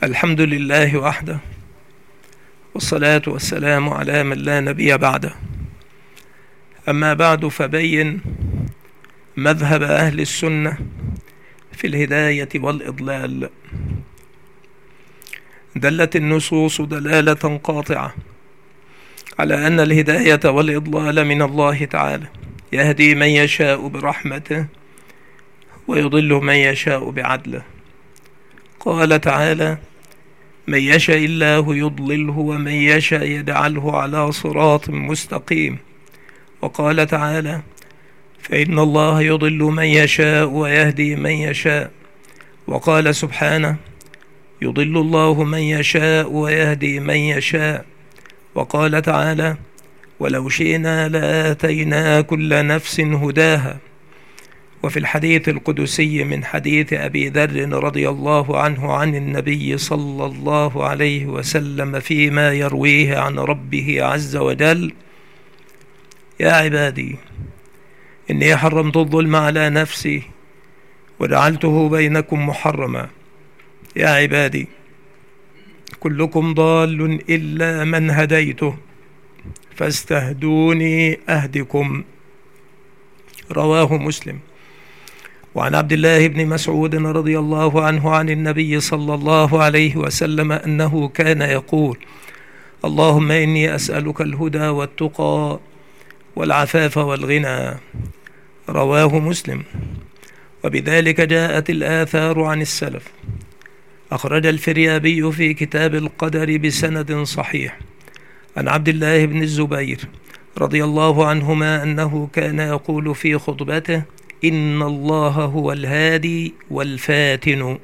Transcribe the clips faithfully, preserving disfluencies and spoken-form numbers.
الحمد لله وحده، والصلاة والسلام على من لا نبي بعده. أما بعد، فبين مذهب أهل السنة في الهداية والإضلال. دلت النصوص دلالة قاطعة على أن الهداية والإضلال من الله تعالى، يهدي من يشاء برحمته ويضل من يشاء بعدله. قال تعالى: من يشاء الله يضلله ومن يشاء يجعله على صراط مستقيم. وقال تعالى: فإن الله يضل من يشاء ويهدي من يشاء. وقال سبحانه: يضل الله من يشاء ويهدي من يشاء. وقال تعالى: ولو شئنا لآتينا كل نفس هداها. وفي الحديث القدسي من حديث أبي ذر رضي الله عنه عن النبي صلى الله عليه وسلم فيما يرويه عن ربه عز وجل: يا عبادي إني حرمت الظلم على نفسي وجعلته بينكم محرما. يا عبادي كلكم ضال إلا من هديته فاستهدوني أهدكم. رواه مسلم. وعن عبد الله بن مسعود رضي الله عنه عن النبي صلى الله عليه وسلم أنه كان يقول: اللهم إني أسألك الهدى والتقى والعفاف والغنى. رواه مسلم. وبذلك جاءت الآثار عن السلف. أخرج الفريابي في كتاب القدر بسند صحيح عن عبد الله بن الزبير رضي الله عنهما أنه كان يقول في خطبته: إن الله هو الهادي والفاتن.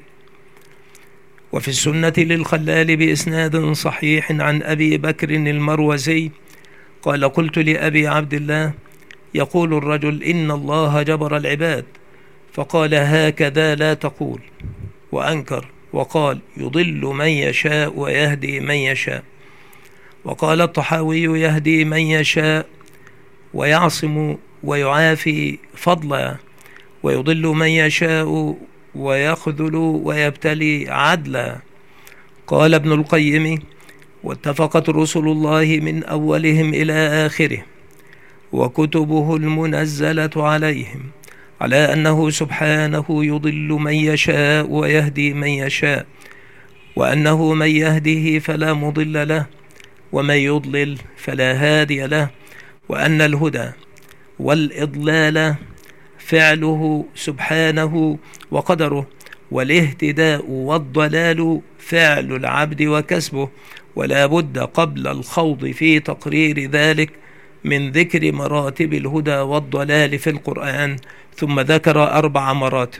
وفي السنة للخلال بإسناد صحيح عن أبي بكر المروزي قال: قلت لأبي عبد الله: يقول الرجل إن الله جبر العباد، فقال: هكذا لا تقول. وأنكر وقال: يضل من يشاء ويهدي من يشاء. وقال الطحاوي: يهدي من يشاء ويعصم ويعافي فضلا، ويضل من يشاء ويخذل ويبتلي عدلا. قال ابن القيم: واتفقت رسل الله من أولهم إلى آخره وكتبه المنزلة عليهم على أنه سبحانه يضل من يشاء ويهدي من يشاء، وأنه من يهده فلا مضل له ومن يضلل فلا هادي له، وأن الهدى والإضلال فعله سبحانه وقدره، والاهتداء والضلال فعل العبد وكسبه. ولا بد قبل الخوض في تقرير ذلك من ذكر مراتب الهدى والضلال في القرآن، ثم ذكر أربع مراتب.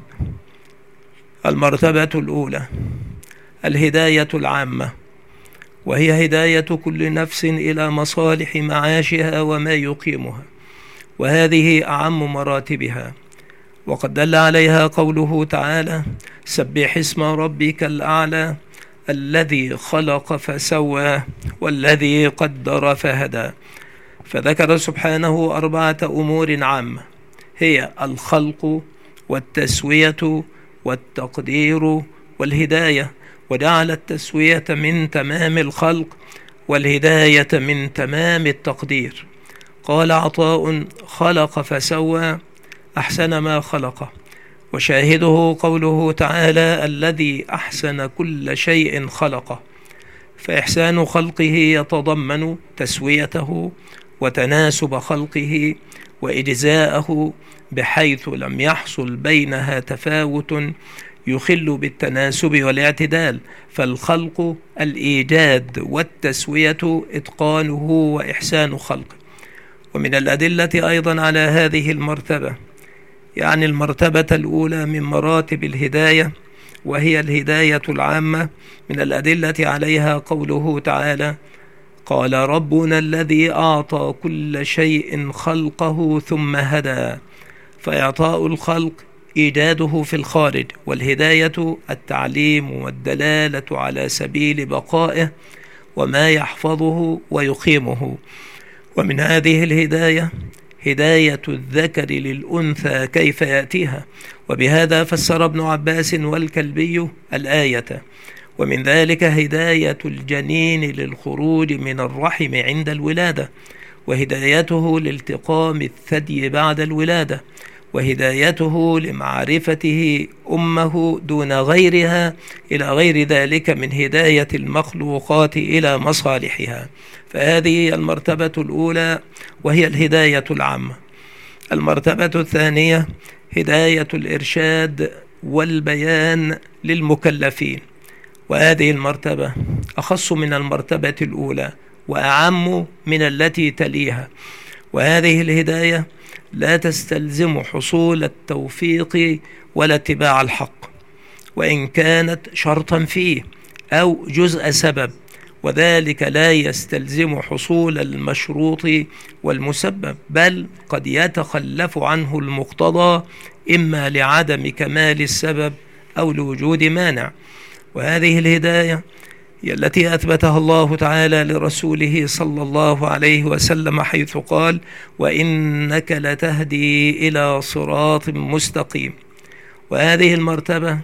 المرتبة الأولى الهداية العامة، وهي هداية كل نفس إلى مصالح معاشها وما يقيمها، وهذه أعم مراتبها. وقد دل عليها قوله تعالى: سبح اسم ربك الأعلى الذي خلق فسوى والذي قدر فهدى. فذكر سبحانه أربعة أمور عامة، هي الخلق والتسوية والتقدير والهداية، وجعل التسوية من تمام الخلق والهداية من تمام التقدير. قال عطاء: خلق فسوى أحسن ما خلق. وشاهده قوله تعالى: الذي أحسن كل شيء خلقه. فإحسان خلقه يتضمن تسويته وتناسب خلقه وإجزاءه، بحيث لم يحصل بينها تفاوت يخل بالتناسب والاعتدال. فالخلق الإيجاد والتسوية إتقانه وإحسان خلقه. ومن الأدلة أيضا على هذه المرتبة، يعني المرتبة الأولى من مراتب الهداية وهي الهداية العامة، من الأدلة عليها قوله تعالى: قال ربنا الذي أعطى كل شيء خلقه ثم هدى. فإعطاء الخلق إيجاده في الخارج، والهداية التعليم والدلالة على سبيل بقائه وما يحفظه ويقيمه. ومن هذه الهداية هداية الذكر للأنثى كيف يأتيها. وبهذا فسر ابن عباس والكلبي الآية: ومن ذلك هداية الجنين للخروج من الرحم عند الولادة، وهدايته لالتقام الثدي بعد الولادة، وهدايته لمعرفته أمه دون غيرها، إلى غير ذلك من هداية المخلوقات إلى مصالحها. فهذه المرتبة الأولى وهي الهداية العامة. المرتبة الثانية هداية الإرشاد والبيان للمكلفين، وهذه المرتبة أخص من المرتبة الأولى وأعم من التي تليها. وهذه الهداية لا تستلزم حصول التوفيق ولا اتباع الحق، وإن كانت شرطا فيه أو جزء سبب، وذلك لا يستلزم حصول المشروط والمسبب، بل قد يتخلف عنه المقتضى إما لعدم كمال السبب أو لوجود مانع. وهذه الهداية هي التي أثبتها الله تعالى لرسوله صلى الله عليه وسلم، حيث قال: وإنك لتهدي إلى صراط مستقيم. وهذه المرتبة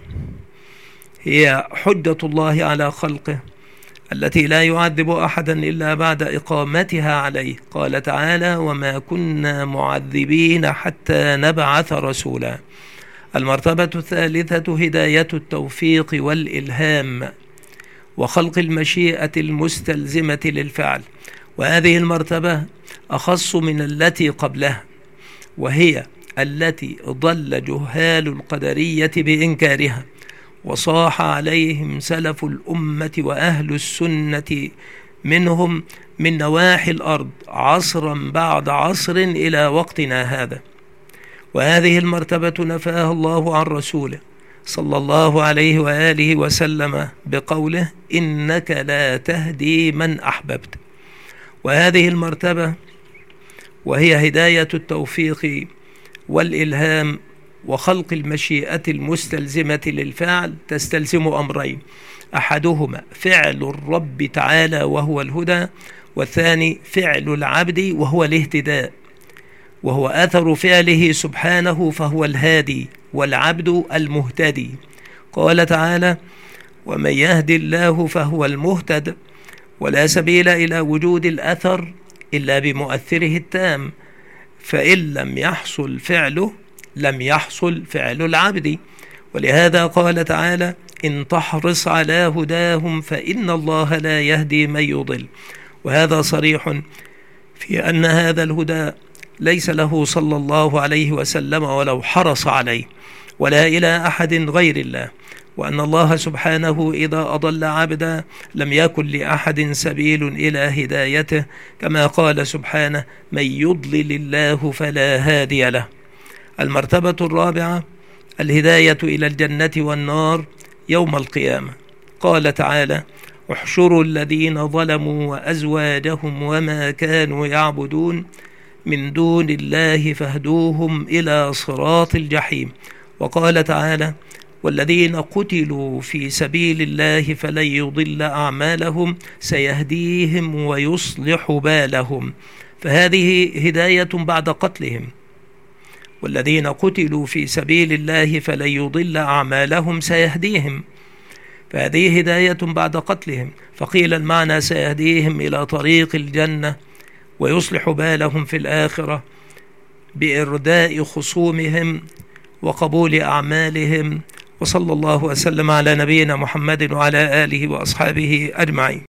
هي حجة الله على خلقه التي لا يعذب أحدا إلا بعد إقامتها عليه. قال تعالى: وما كنا معذبين حتى نبعث رسولا. المرتبة الثالثة هداية التوفيق والإلهام وخلق المشيئة المستلزمة للفعل، وهذه المرتبة أخص من التي قبلها، وهي التي ضل جهال القدرية بإنكارها، وصاح عليهم سلف الأمة وأهل السنة منهم من نواحي الأرض عصرا بعد عصر إلى وقتنا هذا. وهذه المرتبة نفاها الله عن رسوله صلى الله عليه وآله وسلم بقوله: إنك لا تهدي من أحببت. وهذه المرتبة وهي هداية التوفيق والإلهام وخلق المشيئة المستلزمة للفعل تستلزم أمرين: أحدهما فعل الرب تعالى وهو الهدى، والثاني فعل العبد وهو الاهتداء، وهو أثر فعله سبحانه فهو الهادي والعبد المهتدي. قال تعالى: ومن يهد الله فهو المهتد، ولا سبيل إلى وجود الأثر إلا بمؤثره التام، فإن لم يحصل فعله لم يحصل فعل العبد. ولهذا قال تعالى: إن تحرص على هداهم فإن الله لا يهدي من يضل. وهذا صريح في أن هذا الهدى ليس له صلى الله عليه وسلم ولو حرص عليه، ولا إلى أحد غير الله، وأن الله سبحانه إذا أضل عبدا لم يكن لأحد سبيل إلى هدايته، كما قال سبحانه: من يضلل الله فلا هادي له. المرتبة الرابعة الهداية إلى الجنة والنار يوم القيامة. قال تعالى: احشروا الذين ظلموا وأزواجهم وما كانوا يعبدون من دون الله فاهدوهم إلى صراط الجحيم. وقال تعالى: والذين قتلوا في سبيل الله فلن يضل أعمالهم سيهديهم ويصلح بالهم. فهذه هداية بعد قتلهم. والذين قتلوا في سبيل الله فلن يضل أعمالهم سيهديهم، فهذه هداية بعد قتلهم. فقيل المعنى سيهديهم إلى طريق الجنة ويصلح بالهم في الآخرة بإرداء خصومهم وقبول أعمالهم. وصلى الله وسلم على نبينا محمد وعلى آله وأصحابه أجمعين.